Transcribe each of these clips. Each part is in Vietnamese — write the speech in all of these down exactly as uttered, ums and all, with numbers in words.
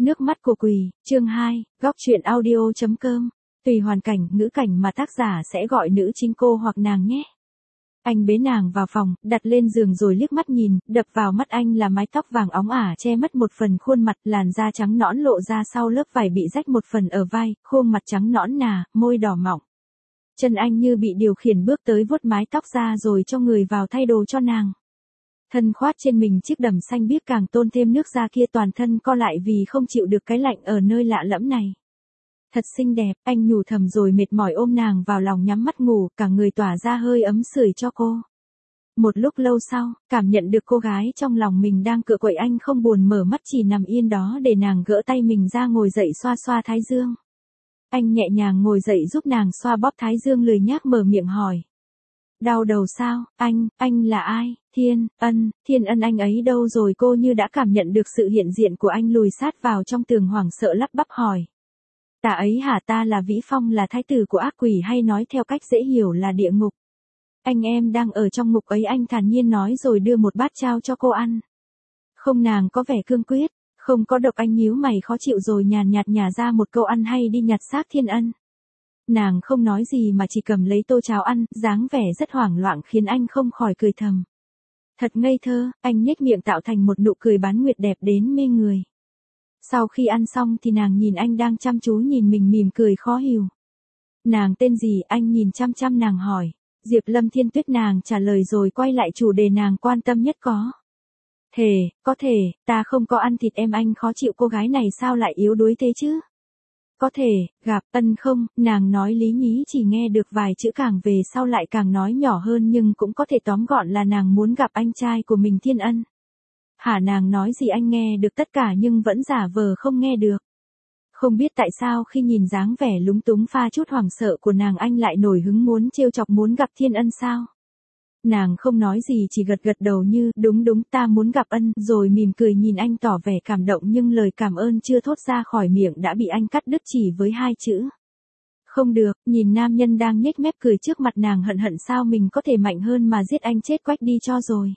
Nước mắt của Quỳ, chương hai, góc truyện audio chấm com. Tùy hoàn cảnh, ngữ cảnh mà tác giả sẽ gọi nữ chính cô hoặc nàng nhé. Anh bế nàng vào phòng, đặt lên giường rồi liếc mắt nhìn, đập vào mắt anh là mái tóc vàng óng ả che mất một phần khuôn mặt, làn da trắng nõn lộ ra sau lớp vải bị rách một phần ở vai, khuôn mặt trắng nõn nà, môi đỏ mọng. Chân anh như bị điều khiển bước tới vuốt mái tóc ra rồi cho người vào thay đồ cho nàng. Thân khoát trên mình chiếc đầm xanh biếc càng tôn thêm nước da kia, toàn thân co lại vì không chịu được cái lạnh ở nơi lạ lẫm này. Thật xinh đẹp, anh nhủ thầm rồi mệt mỏi ôm nàng vào lòng nhắm mắt ngủ, cả người tỏa ra hơi ấm sưởi cho cô. Một lúc lâu sau, cảm nhận được cô gái trong lòng mình đang cựa quậy, anh không buồn mở mắt, chỉ nằm yên đó để nàng gỡ tay mình ra ngồi dậy xoa xoa thái dương. Anh nhẹ nhàng ngồi dậy giúp nàng xoa bóp thái dương, lười nhác mở miệng hỏi. Đau đầu sao, anh, anh là ai? Thiên Ân, Thiên Ân anh ấy đâu rồi? Cô như đã cảm nhận được sự hiện diện của anh, lùi sát vào trong tường hoảng sợ lắp bắp hỏi. Ta ấy hả? Ta là Vĩ Phong, là thái tử của ác quỷ, hay nói theo cách dễ hiểu là địa ngục. Anh em đang ở trong ngục ấy, anh thản nhiên nói rồi đưa một bát trao cho cô ăn. Không, nàng có vẻ cương quyết. Không có độc, anh nhíu mày khó chịu rồi nhàn nhạt nhả ra một câu, ăn hay đi nhặt xác Thiên Ân. Nàng không nói gì mà chỉ cầm lấy tô cháo ăn, dáng vẻ rất hoảng loạn khiến anh không khỏi cười thầm. Thật ngây thơ, anh nhếch miệng tạo thành một nụ cười bán nguyệt đẹp đến mê người. Sau khi ăn xong thì nàng nhìn anh đang chăm chú nhìn mình, mỉm cười khó hiểu. Nàng tên gì? Anh nhìn chăm chăm nàng hỏi. Diệp Lâm Thiên Tuyết, nàng trả lời rồi quay lại chủ đề nàng quan tâm nhất. Có thể, có thể, ta không có ăn thịt em. Anh khó chịu, cô gái này sao lại yếu đuối thế chứ? Có thể, gặp. Ân không, nàng nói lý nhí, chỉ nghe được vài chữ, càng về sau lại càng nói nhỏ hơn, nhưng cũng có thể tóm gọn là nàng muốn gặp anh trai của mình Thiên Ân. Hả? Nàng nói gì? Anh nghe được tất cả nhưng vẫn giả vờ không nghe được. Không biết tại sao khi nhìn dáng vẻ lúng túng pha chút hoảng sợ của nàng, anh lại nổi hứng muốn trêu chọc, muốn gặp Thiên Ân sao? Nàng không nói gì, chỉ gật gật đầu như, đúng đúng, ta muốn gặp Ân, rồi mỉm cười nhìn anh tỏ vẻ cảm động, nhưng lời cảm ơn chưa thốt ra khỏi miệng đã bị anh cắt đứt chỉ với hai chữ. Không được. Nhìn nam nhân đang nhếch mép cười trước mặt nàng, hận hận sao mình có thể mạnh hơn mà giết anh chết quách đi cho rồi.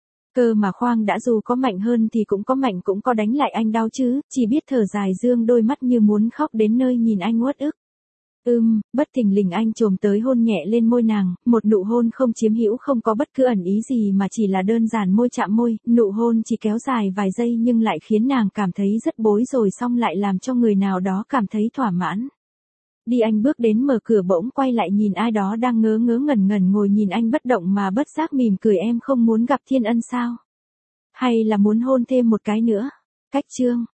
Cơ mà khoang đã, dù có mạnh hơn thì cũng có mạnh cũng có đánh lại anh đau chứ, chỉ biết thở dài dương đôi mắt như muốn khóc đến nơi nhìn anh uất ức. Ưm, bất thình lình anh chồm tới hôn nhẹ lên môi nàng, một nụ hôn không chiếm hữu, không có bất cứ ẩn ý gì mà chỉ là đơn giản môi chạm môi, nụ hôn chỉ kéo dài vài giây nhưng lại khiến nàng cảm thấy rất bối rối, xong lại làm cho người nào đó cảm thấy thỏa mãn. Đi, anh bước đến mở cửa, bỗng quay lại nhìn ai đó đang ngớ ngớ ngẩn ngẩn ngồi nhìn anh bất động mà bất giác mỉm cười. Em không muốn gặp Thiên Ân sao? Hay là muốn hôn thêm một cái nữa? Cách chương